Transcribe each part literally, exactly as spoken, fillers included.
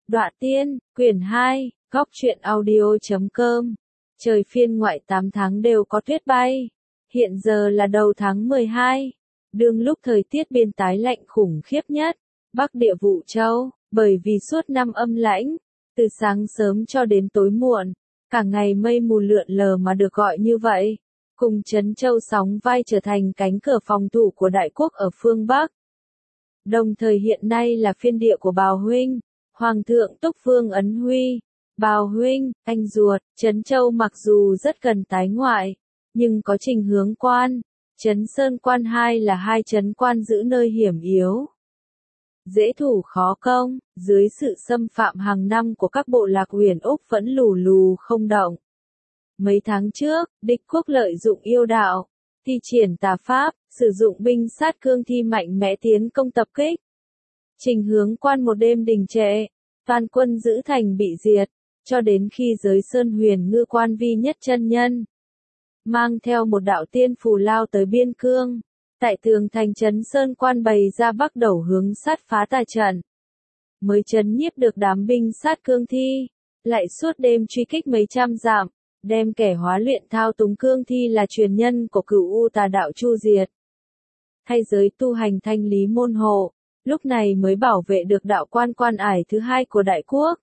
Đọa Tiên, quyển hai, góc truyện audio.com. Trời phiên ngoại tám tháng đều có tuyết bay. Hiện giờ là đầu tháng mười hai, đương lúc thời tiết biên tái lạnh khủng khiếp nhất, Bắc địa Vũ Châu, bởi vì suốt năm âm lãnh, từ sáng sớm cho đến tối muộn, cả ngày mây mù lượn lờ mà được gọi như vậy, cùng Trấn Châu sóng vai trở thành cánh cửa phòng thủ của đại quốc ở phương Bắc. Đồng thời hiện nay là phiên địa của Bào huynh, Hoàng thượng Túc Vương Ấn Huy. Bào huynh, anh ruột, Trấn Châu mặc dù rất gần tái ngoại, nhưng có Trình Hướng Quan, Trấn Sơn Quan hai là hai trấn quan giữ nơi hiểm yếu. Dễ thủ khó công, dưới sự xâm phạm hàng năm của các bộ lạc Huyền Úc vẫn lù lù không động. Mấy tháng trước, địch quốc lợi dụng yêu đạo, thi triển tà pháp, sử dụng binh sát cương thi mạnh mẽ tiến công tập kích. Trình Hướng Quan một đêm đình trệ, toàn quân giữ thành bị diệt, cho đến khi giới Sơn Huyền Ngư Quan Vi Nhất chân nhân mang theo một đạo tiên phù lao tới biên cương, tại tường thành trấn Sơn Quan bày ra bắc đầu hướng sát phá tà trận. Mới trấn nhiếp được đám binh sát cương thi, lại suốt đêm truy kích mấy trăm dặm, đem kẻ hóa luyện thao túng cương thi là truyền nhân của Cửu U Tà đạo chu diệt. Thay giới tu hành thanh lý môn hộ, lúc này mới bảo vệ được đạo quan quan ải thứ hai của đại quốc.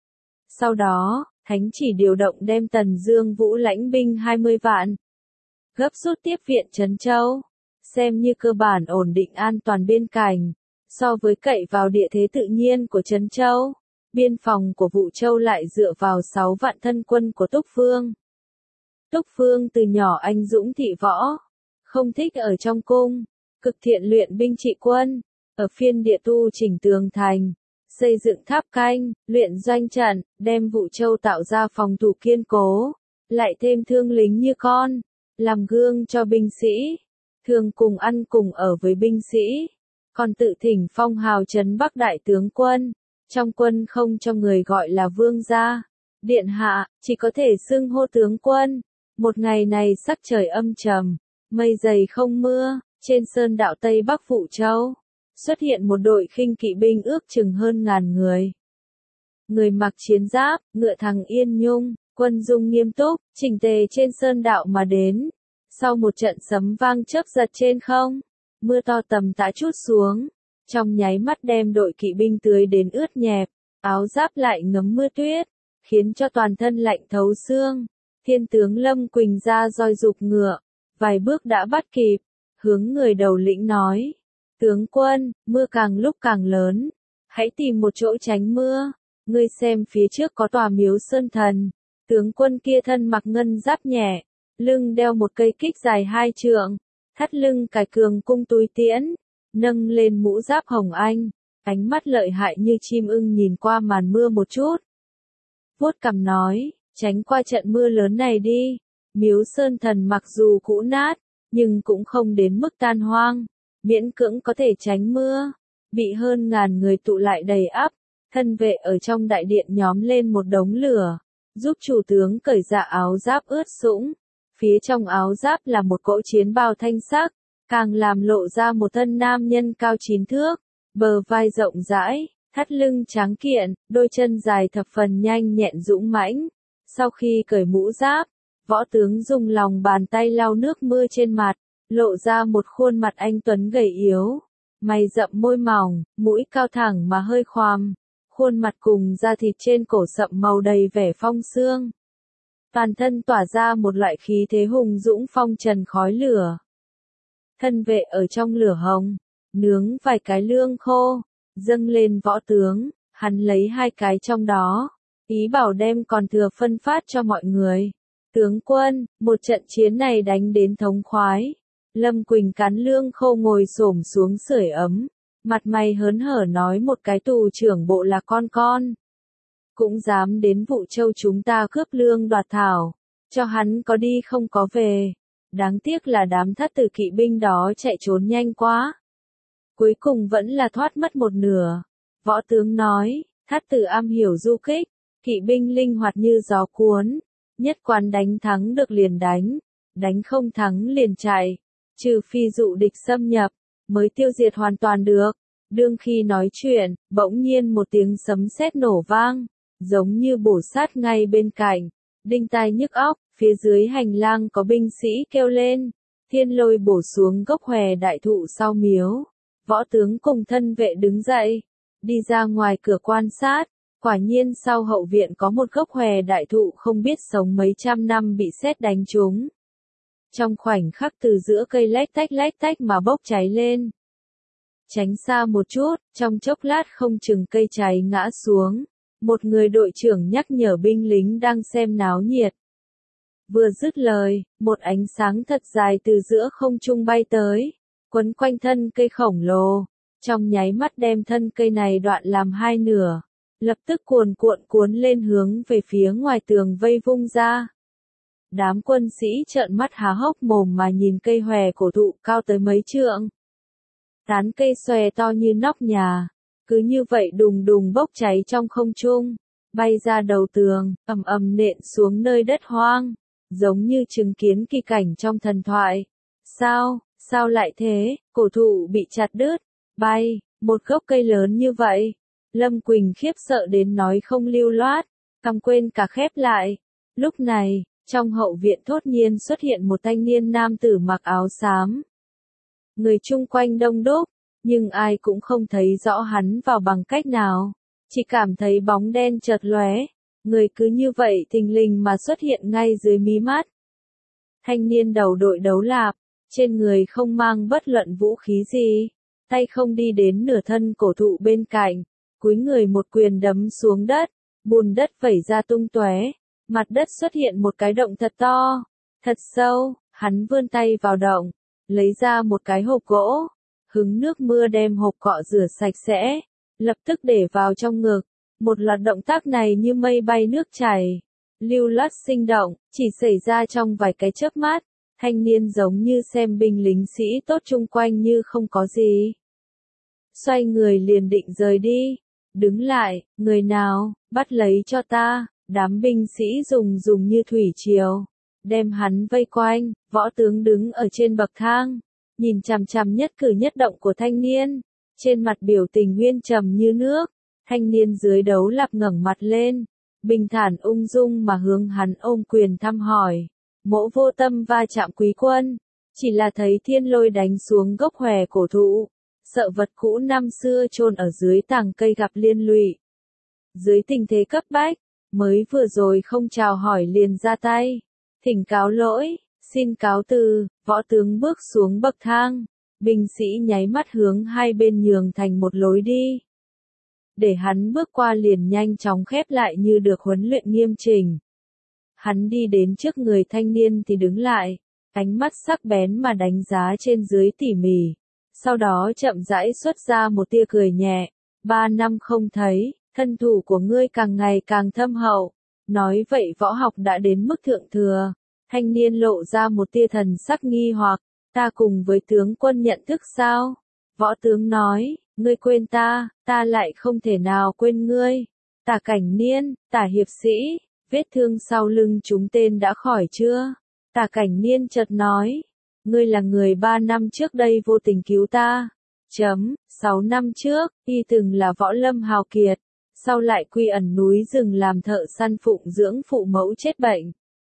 Sau đó, Thánh chỉ điều động đem Tần Dương Vũ lãnh binh hai mươi vạn, gấp rút tiếp viện Trấn Châu, xem như cơ bản ổn định an toàn biên cảnh. So với cậy vào địa thế tự nhiên của Trấn Châu, biên phòng của Vũ Châu lại dựa vào sáu vạn thân quân của Túc Vương. Túc Vương từ nhỏ anh dũng thị võ, không thích ở trong cung, cực thiện luyện binh trị quân, ở phiên địa tu chỉnh tường thành, xây dựng tháp canh, luyện doanh trận, đem Vũ Châu tạo ra phòng thủ kiên cố, lại thêm thương lính như con, làm gương cho binh sĩ, thường cùng ăn cùng ở với binh sĩ, còn tự thỉnh phong hào trấn Bắc đại tướng quân, trong quân không cho người gọi là vương gia, điện hạ, chỉ có thể xưng hô tướng quân. Một ngày này sắc trời âm trầm, mây dày không mưa, trên sơn đạo Tây Bắc Vũ Châu xuất hiện một đội khinh kỵ binh ước chừng hơn ngàn người. Người mặc chiến giáp, ngựa thằng Yên Nhung, quân dung nghiêm túc, chỉnh tề trên sơn đạo mà đến. Sau một trận sấm vang chớp giật trên không, mưa to tầm tã trút xuống, trong nháy mắt đem đội kỵ binh tưới đến ướt nhẹp, áo giáp lại ngấm mưa tuyết, khiến cho toàn thân lạnh thấu xương. Thiên tướng Lâm Quỳnh ra roi dục ngựa, vài bước đã bắt kịp, hướng người đầu lĩnh nói: "Tướng quân, mưa càng lúc càng lớn, hãy tìm một chỗ tránh mưa, ngươi xem phía trước có tòa miếu sơn thần." Tướng quân kia thân mặc ngân giáp nhẹ, lưng đeo một cây kích dài hai trượng, thắt lưng cài cường cung túi tiễn, nâng lên mũ giáp hồng anh, ánh mắt lợi hại như chim ưng nhìn qua màn mưa một chút. Vuốt cằm nói: "Tránh qua trận mưa lớn này đi." Miếu sơn thần mặc dù cũ nát, nhưng cũng không đến mức tan hoang, miễn cưỡng có thể tránh mưa. Bị hơn ngàn người tụ lại đầy ắp, thân vệ ở trong đại điện nhóm lên một đống lửa, giúp chủ tướng cởi dạ áo giáp ướt sũng. Phía trong áo giáp là một cỗ chiến bào thanh sắc, càng làm lộ ra một thân nam nhân cao chín thước, bờ vai rộng rãi, thắt lưng tráng kiện, đôi chân dài thập phần nhanh nhẹn dũng mãnh. Sau khi cởi mũ giáp, võ tướng dùng lòng bàn tay lau nước mưa trên mặt, lộ ra một khuôn mặt anh tuấn gầy yếu, mày rậm môi mỏng, mũi cao thẳng mà hơi khoằm, khuôn mặt cùng da thịt trên cổ sậm màu đầy vẻ phong sương. Toàn thân tỏa ra một loại khí thế hùng dũng phong trần khói lửa. Thân vệ ở trong lửa hồng, nướng vài cái lương khô, dâng lên võ tướng, hắn lấy hai cái trong đó, ý bảo đem còn thừa phân phát cho mọi người. "Tướng quân, một trận chiến này đánh đến thống khoái." Lâm Quỳnh cắn lương khô ngồi xổm xuống sưởi ấm, mặt mày hớn hở nói: "Một cái tù trưởng bộ là con con, cũng dám đến Vũ Châu chúng ta cướp lương đoạt thảo, cho hắn có đi không có về. Đáng tiếc là đám thất tử kỵ binh đó chạy trốn nhanh quá, cuối cùng vẫn là thoát mất một nửa." Võ tướng nói: "Thất tử am hiểu du kích, kỵ binh linh hoạt như gió cuốn, nhất quán đánh thắng được liền đánh, đánh không thắng liền chạy, trừ phi dụ địch xâm nhập, mới tiêu diệt hoàn toàn được. Đương khi nói chuyện, bỗng nhiên một tiếng sấm sét nổ vang, giống như bổ sát ngay bên cạnh, đinh tai nhức óc, phía dưới hành lang có binh sĩ kêu lên, thiên lôi bổ xuống gốc hòe đại thụ sau miếu. Võ tướng cùng thân vệ đứng dậy, đi ra ngoài cửa quan sát, quả nhiên sau hậu viện có một gốc hòe đại thụ không biết sống mấy trăm năm bị sét đánh trúng. Trong khoảnh khắc từ giữa cây lách tách lách tách mà bốc cháy lên. Tránh xa một chút, trong chốc lát không chừng cây cháy ngã xuống. Một người đội trưởng nhắc nhở binh lính đang xem náo nhiệt. Vừa dứt lời, một ánh sáng thật dài từ giữa không trung bay tới, quấn quanh thân cây khổng lồ, trong nháy mắt đem thân cây này đoạn làm hai nửa, lập tức cuồn cuộn cuốn lên hướng về phía ngoài tường vây vung ra. Đám quân sĩ trợn mắt há hốc mồm mà nhìn cây hòe cổ thụ cao tới mấy trượng. Tán cây xòe to như nóc nhà, cứ như vậy đùng đùng bốc cháy trong không trung, bay ra đầu tường, ầm ầm nện xuống nơi đất hoang, giống như chứng kiến kỳ cảnh trong thần thoại. Sao, sao lại thế, cổ thụ bị chặt đứt, bay, một gốc cây lớn như vậy. Lâm Quỳnh khiếp sợ đến nói không lưu loát, cằm quên cả khép lại. Lúc này, trong hậu viện thốt nhiên xuất hiện một thanh niên nam tử mặc áo xám. Người chung quanh đông đúc, nhưng ai cũng không thấy rõ hắn vào bằng cách nào, chỉ cảm thấy bóng đen chợt lóe, người cứ như vậy thình lình mà xuất hiện ngay dưới mí mắt. Thanh niên đầu đội đấu lạp, trên người không mang bất luận vũ khí gì, tay không đi đến nửa thân cổ thụ bên cạnh, cúi người một quyền đấm xuống đất, bùn đất vẩy ra tung tóe, mặt đất xuất hiện một cái động thật to, thật sâu, hắn vươn tay vào động, lấy ra một cái hộp gỗ, hứng nước mưa đem hộp cọ rửa sạch sẽ, lập tức để vào trong ngực. Một loạt động tác này như mây bay nước chảy, lưu loát sinh động, chỉ xảy ra trong vài cái chớp mắt, thanh niên giống như xem binh lính sĩ tốt chung quanh như không có gì. Xoay người liền định rời đi, đứng lại, người nào, bắt lấy cho ta, đám binh sĩ dùng dùng như thủy triều, đem hắn vây quanh, võ tướng đứng ở trên bậc thang, nhìn chằm chằm nhất cử nhất động của thanh niên, trên mặt biểu tình nguyên trầm như nước. Thanh niên dưới đấu lạp ngẩng mặt lên, bình thản ung dung mà hướng hắn ôm quyền thăm hỏi. Mỗ vô tâm va chạm quý quân, chỉ là thấy thiên lôi đánh xuống gốc hòe cổ thụ, sợ vật cũ năm xưa chôn ở dưới tàng cây gặp liên lụy. Dưới tình thế cấp bách, mới vừa rồi không chào hỏi liền ra tay, thỉnh cáo lỗi, xin cáo từ. Võ tướng bước xuống bậc thang, binh sĩ nháy mắt hướng hai bên nhường thành một lối đi. Để hắn bước qua liền nhanh chóng khép lại như được huấn luyện nghiêm chỉnh. Hắn đi đến trước người thanh niên thì đứng lại, ánh mắt sắc bén mà đánh giá trên dưới tỉ mỉ. Sau đó chậm rãi xuất ra một tia cười nhẹ. Ba năm không thấy, thân thủ của ngươi càng ngày càng thâm hậu. Nói vậy võ học đã đến mức thượng thừa. Thanh niên lộ ra một tia thần sắc nghi hoặc. Ta cùng với tướng quân nhận thức sao? Võ tướng nói. Ngươi quên ta, ta lại không thể nào quên ngươi. Tả Cảnh Niên, Tả hiệp sĩ, vết thương sau lưng chúng tên đã khỏi chưa? Tả Cảnh Niên chợt nói, ngươi là người ba năm trước đây vô tình cứu ta. Chấm, sáu năm trước, y từng là võ lâm hào kiệt, sau lại quy ẩn núi rừng làm thợ săn phụng dưỡng phụ mẫu chết bệnh.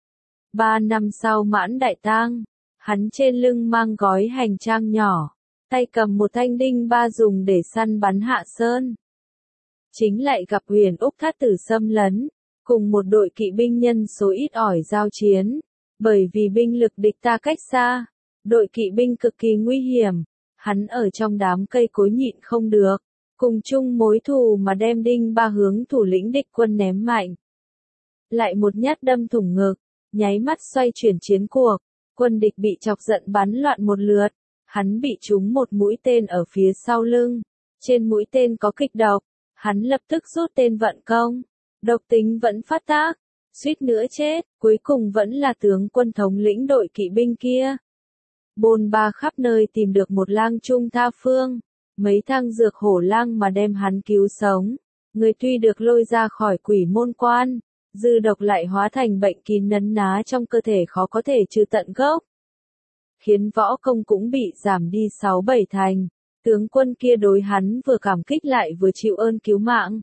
Ba năm sau mãn đại tang, hắn trên lưng mang gói hành trang nhỏ. Tay cầm một thanh đinh ba dùng để săn bắn Hạ Sơn. Chính lại gặp Huyền Úc Thát Tử xâm lấn, cùng một đội kỵ binh nhân số ít ỏi giao chiến, bởi vì binh lực địch ta cách xa, đội kỵ binh cực kỳ nguy hiểm, hắn ở trong đám cây cối nhịn không được, cùng chung mối thù mà đem đinh ba hướng thủ lĩnh địch quân ném mạnh. Lại một nhát đâm thủng ngực, nháy mắt xoay chuyển chiến cuộc, quân địch bị chọc giận bắn loạn một lượt. Hắn bị trúng một mũi tên ở phía sau lưng, trên mũi tên có kịch độc, hắn lập tức rút tên vận công, độc tính vẫn phát tác, suýt nữa chết, cuối cùng vẫn là tướng quân thống lĩnh đội kỵ binh kia. Bôn ba khắp nơi tìm được một lang trung tha phương, mấy thang dược hổ lang mà đem hắn cứu sống, người tuy được lôi ra khỏi quỷ môn quan, dư độc lại hóa thành bệnh kín nấn ná trong cơ thể khó có thể trừ tận gốc. Khiến võ công cũng bị giảm đi sáu bảy thành, Tướng quân kia đối hắn vừa cảm kích lại vừa chịu ơn cứu mạng.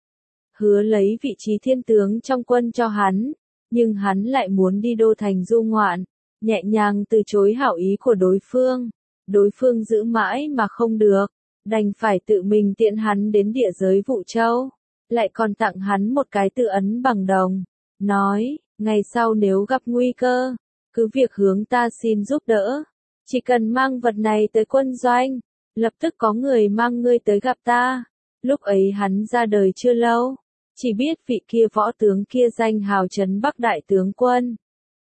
Hứa lấy vị trí thiên tướng trong quân cho hắn, nhưng hắn lại muốn đi đô thành du ngoạn, nhẹ nhàng từ chối hảo ý của đối phương. Đối phương giữ mãi mà không được, đành phải tự mình tiễn hắn đến địa giới Vũ Châu, lại còn tặng hắn một cái tự ấn bằng đồng, nói, ngày sau nếu gặp nguy cơ, cứ việc hướng ta xin giúp đỡ, chỉ cần mang vật này tới quân doanh, lập tức có người mang ngươi tới gặp ta. Lúc ấy hắn ra đời chưa lâu, chỉ biết vị kia võ tướng kia danh hào trấn Bắc đại tướng quân.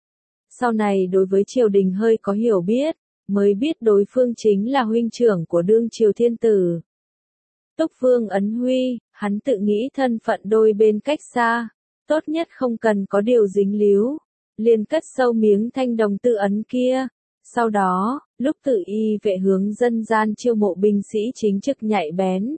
Sau này đối với triều đình hơi có hiểu biết, mới biết đối phương chính là huynh trưởng của đương triều thiên tử. Túc Vương Ấn Huy, hắn tự nghĩ thân phận đôi bên cách xa, tốt nhất không cần có điều dính líu, liền cất sâu miếng thanh đồng tự ấn kia. Sau đó, lúc tự y vệ hướng dân gian chiêu mộ binh sĩ chính trực nhạy bén,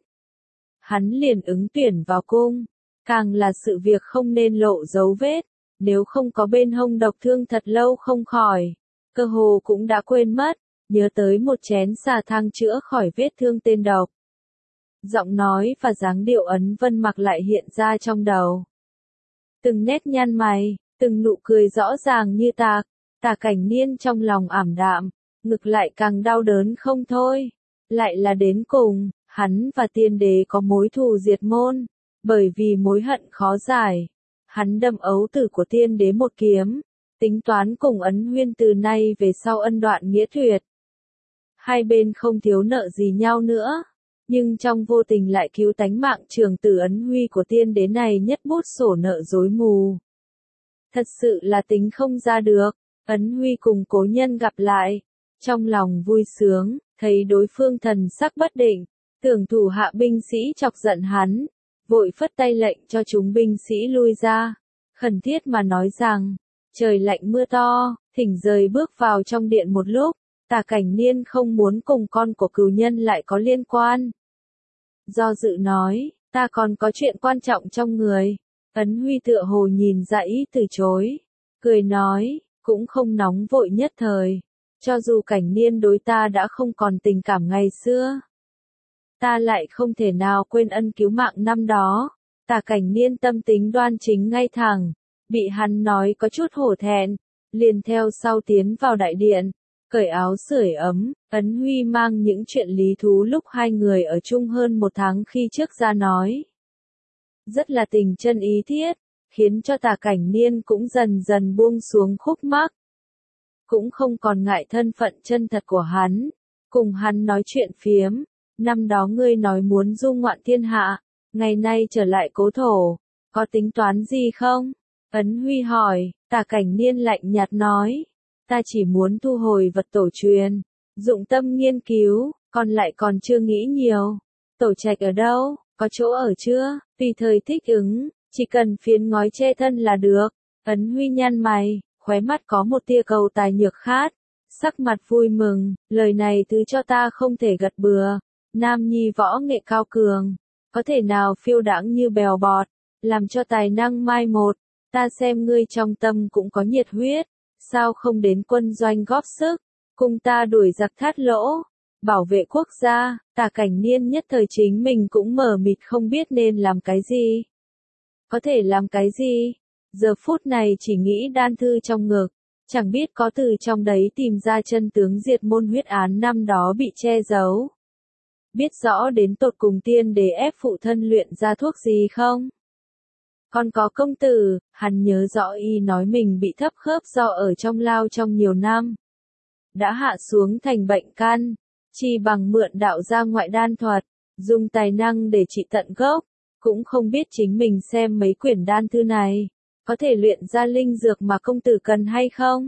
hắn liền ứng tuyển vào cung, càng là sự việc không nên lộ dấu vết, nếu không có bên hông độc thương thật lâu không khỏi, cơ hồ cũng đã quên mất, nhớ tới một chén xà thang chữa khỏi vết thương tên độc. Giọng nói và dáng điệu Ấn Vân Mặc lại hiện ra trong đầu. Từng nét nhăn mày, từng nụ cười rõ ràng như tạc, Tả Cảnh Niên trong lòng ảm đạm, ngực lại càng đau đớn không thôi. Lại là đến cùng, hắn và tiên đế có mối thù diệt môn, bởi vì mối hận khó giải. Hắn đâm ấu tử của tiên đế một kiếm, tính toán cùng Ấn Huyên từ nay về sau ân đoạn nghĩa tuyệt. Hai bên không thiếu nợ gì nhau nữa, nhưng trong vô tình lại cứu tánh mạng trường tử Ấn Huy của tiên đế này nhất bút sổ nợ rối mù. Thật sự là tính không ra được, Ấn Huy cùng cố nhân gặp lại, trong lòng vui sướng, thấy đối phương thần sắc bất định, tưởng thủ hạ binh sĩ chọc giận hắn, vội phất tay lệnh cho chúng binh sĩ lui ra, khẩn thiết mà nói rằng, trời lạnh mưa to, thỉnh rời bước vào trong điện một lúc. Tả Cảnh Niên không muốn cùng con của cừu nhân lại có liên quan. Do dự nói, ta còn có chuyện quan trọng trong người. Ấn Huy tựa hồ nhìn ra ý từ chối, cười nói, cũng không nóng vội nhất thời, cho dù Cảnh Niên đối ta đã không còn tình cảm ngày xưa, ta lại không thể nào quên ân cứu mạng năm đó. Tả Cảnh Niên tâm tính đoan chính ngay thẳng, bị hắn nói có chút hổ thẹn, liền theo sau tiến vào đại điện. Cởi áo sưởi ấm, Ấn Huy mang những chuyện lý thú lúc hai người ở chung hơn một tháng khi trước ra nói. Rất là tình chân ý thiết, khiến cho Tả Cảnh Niên cũng dần dần buông xuống khúc mắc. Cũng không còn ngại thân phận chân thật của hắn, cùng hắn nói chuyện phiếm, năm đó ngươi nói muốn du ngoạn thiên hạ, ngày nay trở lại cố thổ, có tính toán gì không? Ấn Huy hỏi, Tả Cảnh Niên lạnh nhạt nói. Ta chỉ muốn thu hồi vật tổ truyền, dụng tâm nghiên cứu, còn lại còn chưa nghĩ nhiều. Tổ trạch ở đâu, có chỗ ở chưa, tùy thời thích ứng, chỉ cần phiến ngói che thân là được. Ấn Huy nhăn mày, khóe mắt có một tia cầu tài nhược khát, sắc mặt vui mừng, lời này thứ cho ta không thể gật bừa. Nam nhi võ nghệ cao cường, có thể nào phiêu đãng như bèo bọt, làm cho tài năng mai một. Ta xem ngươi trong tâm cũng có nhiệt huyết. Sao không đến quân doanh góp sức, cùng ta đuổi giặc thát lỗ, bảo vệ quốc gia. Tả Cảnh Niên nhất thời chính mình cũng mờ mịt không biết nên làm cái gì. Có thể làm cái gì? Giờ phút này chỉ nghĩ đan thư trong ngực, chẳng biết có từ trong đấy tìm ra chân tướng diệt môn huyết án năm đó bị che giấu. Biết rõ đến tột cùng tiên đế ép phụ thân luyện ra thuốc gì không? Còn có công tử, hắn nhớ rõ y nói mình bị thấp khớp do ở trong lao trong nhiều năm. Đã hạ xuống thành bệnh căn, chỉ bằng mượn đạo ra ngoại đan thuật, dùng tài năng để trị tận gốc, cũng không biết chính mình xem mấy quyển đan thư này, có thể luyện ra linh dược mà công tử cần hay không?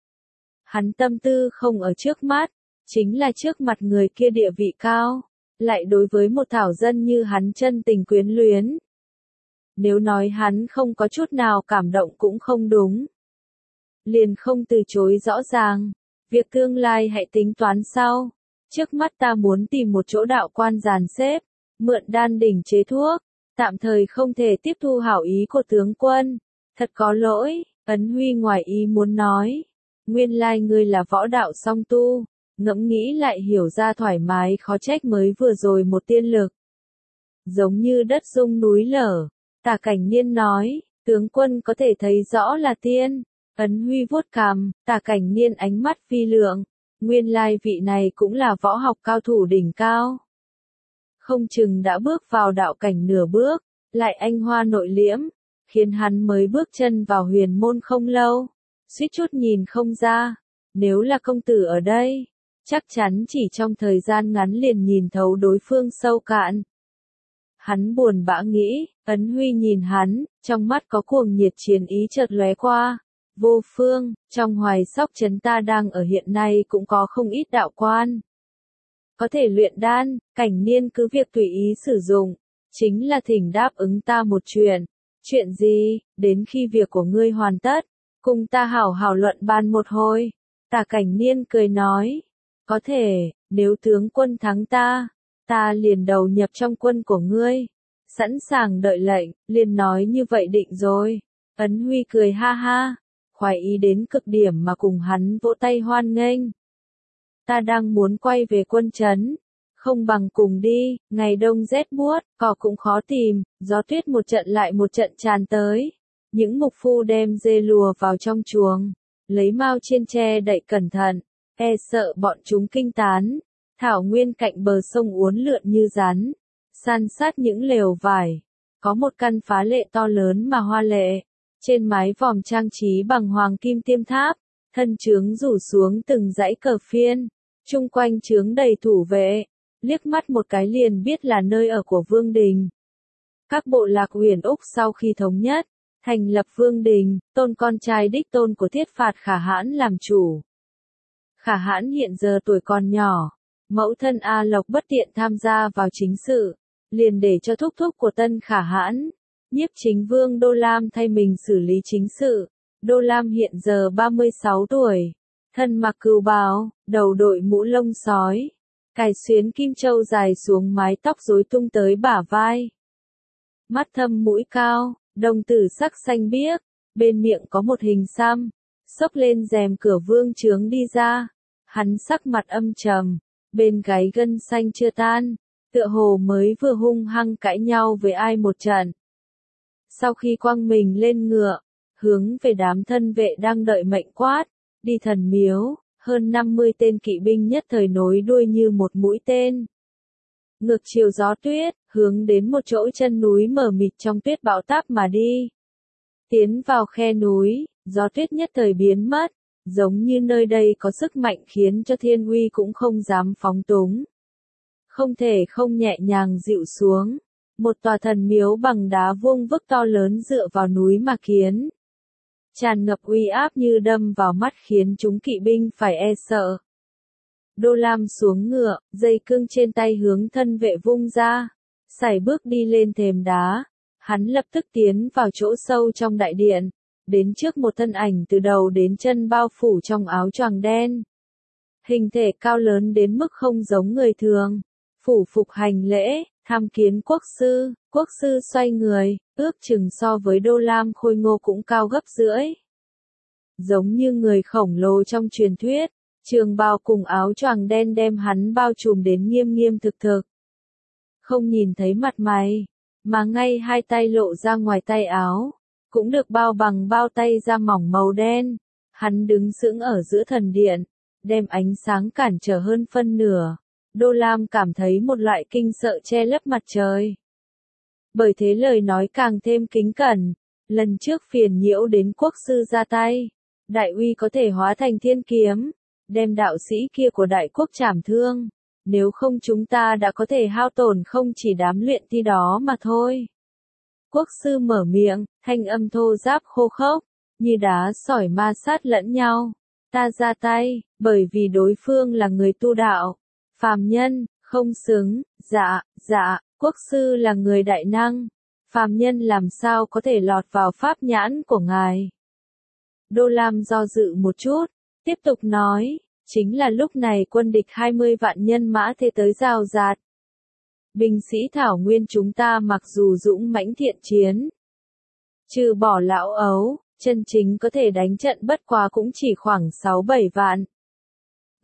Hắn tâm tư không ở trước mắt, chính là trước mặt người kia địa vị cao, lại đối với một thảo dân như hắn chân tình quyến luyến. Nếu nói hắn không có chút nào cảm động cũng không đúng. Liền không từ chối rõ ràng, việc tương lai hãy tính toán sau. Trước mắt ta muốn tìm một chỗ đạo quan dàn xếp, mượn đan đỉnh chế thuốc, tạm thời không thể tiếp thu hảo ý của tướng quân. Thật có lỗi, Ấn Huy ngoài ý muốn nói. Nguyên lai ngươi là võ đạo song tu, ngẫm nghĩ lại hiểu ra thoải mái khó trách mới vừa rồi một tiên lực. Giống như đất rung núi lở, Tả Cảnh Niên nói, tướng quân có thể thấy rõ là tiên. Ấn Huy vuốt cằm, Tả Cảnh Niên ánh mắt phi lượng, nguyên lai vị này cũng là võ học cao thủ đỉnh cao. Không chừng đã bước vào đạo cảnh nửa bước, lại anh hoa nội liễm, khiến hắn mới bước chân vào huyền môn không lâu, suýt chút nhìn không ra, nếu là công tử ở đây, chắc chắn chỉ trong thời gian ngắn liền nhìn thấu đối phương sâu cạn. Hắn buồn bã nghĩ, Ấn Huy nhìn hắn, trong mắt có cuồng nhiệt chiến ý chợt lóe qua. Vô Phương, trong Hoài Sóc trấn ta đang ở hiện nay cũng có không ít đạo quan. Có thể luyện đan, Cảnh Niên cứ việc tùy ý sử dụng, chính là thỉnh đáp ứng ta một chuyện. Chuyện gì, đến khi việc của ngươi hoàn tất, cùng ta hảo hảo luận bàn một hồi. Tả Cảnh Niên cười nói, có thể, nếu tướng quân thắng ta, ta liền đầu nhập trong quân của ngươi. Sẵn sàng đợi lệnh, liền nói như vậy định rồi. Ấn Huy cười ha ha, khoái ý đến cực điểm mà cùng hắn vỗ tay hoan nghênh. Ta đang muốn quay về quân trấn, không bằng cùng đi, ngày đông rét buốt, cỏ cũng khó tìm, gió tuyết một trận lại một trận tràn tới. Những mục phu đem dê lùa vào trong chuồng, lấy mao chiên tre đậy cẩn thận, e sợ bọn chúng kinh tán. Thảo nguyên cạnh bờ sông uốn lượn như rắn, san sát những lều vải. Có một căn phá lệ to lớn mà hoa lệ, trên mái vòm trang trí bằng hoàng kim tiêm tháp, thân trướng rủ xuống từng dãy cờ phiên, chung quanh trướng đầy thủ vệ, liếc mắt một cái liền biết là nơi ở của Vương Đình. Các bộ lạc Huyền Úc sau khi thống nhất, thành lập Vương Đình, tôn con trai đích tôn của Thiết Phạt Khả Hãn làm chủ. Khả Hãn hiện giờ tuổi còn nhỏ, mẫu thân A Lộc bất tiện tham gia vào chính sự, liền để cho thúc thúc của Tân Khả Hãn, Nhiếp Chính Vương Đô Lam thay mình xử lý chính sự. Đô Lam hiện giờ ba mươi sáu tuổi, thân mặc cừu bào, đầu đội mũ lông sói, cài xuyến kim châu dài xuống mái tóc rối tung tới bả vai. Mắt thâm mũi cao, đồng tử sắc xanh biếc, bên miệng có một hình xăm, xốc lên rèm cửa vương trướng đi ra. Hắn sắc mặt âm trầm, bên gáy gân xanh chưa tan, tựa hồ mới vừa hung hăng cãi nhau với ai một trận. Sau khi quăng mình lên ngựa, hướng về đám thân vệ đang đợi mệnh quát, đi thần miếu, hơn năm mươi tên kỵ binh nhất thời nối đuôi như một mũi tên. Ngược chiều gió tuyết, hướng đến một chỗ chân núi mờ mịt trong tuyết bão táp mà đi. Tiến vào khe núi, gió tuyết nhất thời biến mất, giống như nơi đây có sức mạnh khiến cho thiên uy cũng không dám phóng túng. Không thể không nhẹ nhàng dịu xuống. Một tòa thần miếu bằng đá vuông vức to lớn dựa vào núi mà kiến. Tràn ngập uy áp như đâm vào mắt khiến chúng kỵ binh phải e sợ. Đô Lam xuống ngựa, dây cương trên tay hướng thân vệ vung ra. Sải bước đi lên thềm đá. Hắn lập tức tiến vào chỗ sâu trong đại điện. Đến trước một thân ảnh từ đầu đến chân bao phủ trong áo choàng đen. Hình thể cao lớn đến mức không giống người thường. Phủ phục hành lễ, tham kiến quốc sư. Quốc sư xoay người, ước chừng so với Đô Lam khôi ngô cũng cao gấp rưỡi. Giống như người khổng lồ trong truyền thuyết, trường bào cùng áo choàng đen đem hắn bao trùm đến nghiêm nghiêm thực thực. Không nhìn thấy mặt mày, mà ngay hai tay lộ ra ngoài tay áo, cũng được bao bằng bao tay da mỏng màu đen. Hắn đứng sững ở giữa thần điện, đem ánh sáng cản trở hơn phân nửa. Đô Lam cảm thấy một loại kinh sợ che lấp mặt trời. Bởi thế lời nói càng thêm kính cẩn. Lần trước phiền nhiễu đến quốc sư ra tay, đại uy có thể hóa thành thiên kiếm, đem đạo sĩ kia của đại quốc trảm thương. Nếu không chúng ta đã có thể hao tổn không chỉ đám luyện thi đó mà thôi. Quốc sư mở miệng, thanh âm thô ráp khô khốc, như đá sỏi ma sát lẫn nhau. Ta ra tay, bởi vì đối phương là người tu đạo. Phàm nhân, không xứng, dạ, dạ, quốc sư là người đại năng. Phàm nhân làm sao có thể lọt vào pháp nhãn của ngài. Đô Lam do dự một chút, tiếp tục nói, chính là lúc này quân địch hai mươi vạn nhân mã thế tới rào rạt. Binh sĩ Thảo Nguyên chúng ta mặc dù dũng mãnh thiện chiến, trừ bỏ lão ấu, chân chính có thể đánh trận bất quá cũng chỉ khoảng sáu bảy vạn.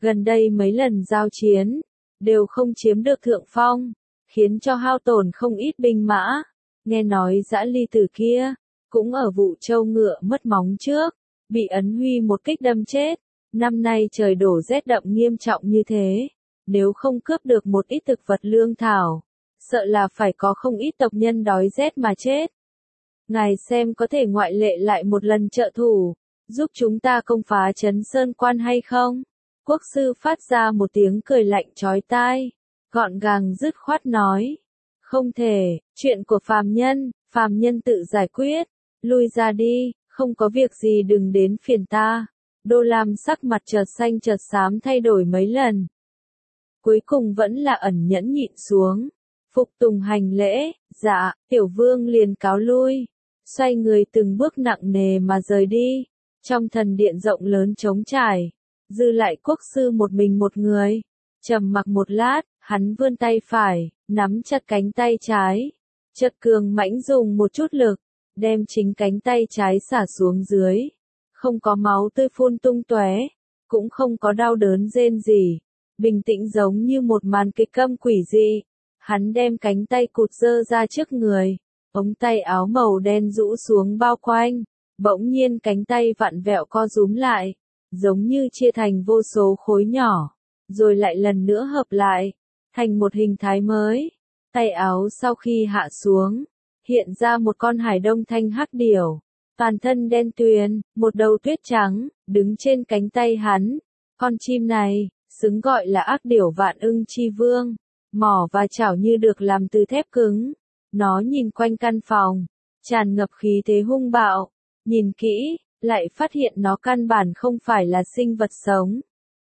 Gần đây mấy lần giao chiến, đều không chiếm được thượng phong, khiến cho hao tổn không ít binh mã. Nghe nói Dã Ly Tử kia, cũng ở vụ trâu ngựa mất móng trước, bị Ấn Huy một kích đâm chết. Năm nay trời đổ rét đậm nghiêm trọng như thế, nếu không cướp được một ít thực vật lương thảo, sợ là phải có không ít tộc nhân đói rét mà chết. Ngài xem có thể ngoại lệ lại một lần trợ thủ, giúp chúng ta công phá Trấn Sơn Quan hay không? Quốc sư phát ra một tiếng cười lạnh chói tai, gọn gàng dứt khoát nói. Không thể, chuyện của phàm nhân, phàm nhân tự giải quyết, lui ra đi, không có việc gì đừng đến phiền ta. Đô Lam sắc mặt chợt xanh chợt xám thay đổi mấy lần. Cuối cùng vẫn là ẩn nhẫn nhịn xuống, phục tùng hành lễ, dạ, tiểu vương liền cáo lui, xoay người từng bước nặng nề mà rời đi. Trong thần điện rộng lớn trống trải, dư lại quốc sư một mình một người, trầm mặc một lát, hắn vươn tay phải, nắm chặt cánh tay trái, chợt cường mãnh dùng một chút lực, đem chính cánh tay trái xả xuống dưới, không có máu tươi phun tung tóe, cũng không có đau đớn rên rỉ, bình tĩnh giống như một màn kịch câm quỷ dị. Hắn đem cánh tay cụt giơ ra trước người, ống tay áo màu đen rũ xuống bao quanh, bỗng nhiên cánh tay vặn vẹo co rúm lại, giống như chia thành vô số khối nhỏ, rồi lại lần nữa hợp lại, thành một hình thái mới. Tay áo sau khi hạ xuống, hiện ra một con hải đông thanh hắc điểu, toàn thân đen tuyền, một đầu tuyết trắng, đứng trên cánh tay hắn. Con chim này, xứng gọi là ác điểu vạn ưng chi vương, mỏ và chảo như được làm từ thép cứng. Nó nhìn quanh căn phòng, tràn ngập khí thế hung bạo, nhìn kỹ, lại phát hiện nó căn bản không phải là sinh vật sống,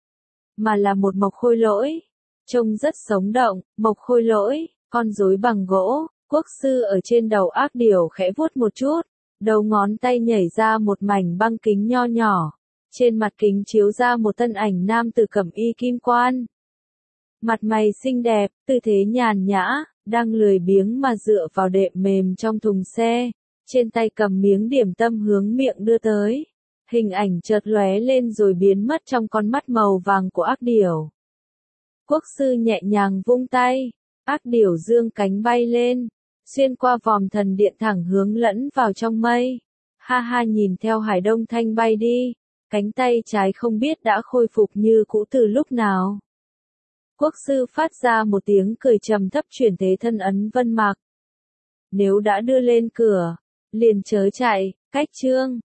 mà là một mộc khôi lỗi, trông rất sống động. Mộc khôi lỗi, con rối bằng gỗ. Quốc sư ở trên đầu ác điểu khẽ vuốt một chút, đầu ngón tay nhảy ra một mảnh băng kính nho nhỏ, trên mặt kính chiếu ra một thân ảnh nam tử cẩm y kim quan. Mặt mày xinh đẹp, tư thế nhàn nhã, đang lười biếng mà dựa vào đệm mềm trong thùng xe, trên tay cầm miếng điểm tâm hướng miệng đưa tới. Hình ảnh chợt lóe lên rồi biến mất trong con mắt màu vàng của ác điểu. Quốc sư nhẹ nhàng vung tay, ác điểu dương cánh bay lên, xuyên qua vòm thần điện thẳng hướng lẫn vào trong mây. Ha ha, nhìn theo hải đông thanh bay đi, cánh tay trái không biết đã khôi phục như cũ từ lúc nào. Quốc sư phát ra một tiếng cười trầm thấp chuyển thế thân ấn vân mạc. Nếu đã đưa lên cửa, liền chớ chạy. Cách chương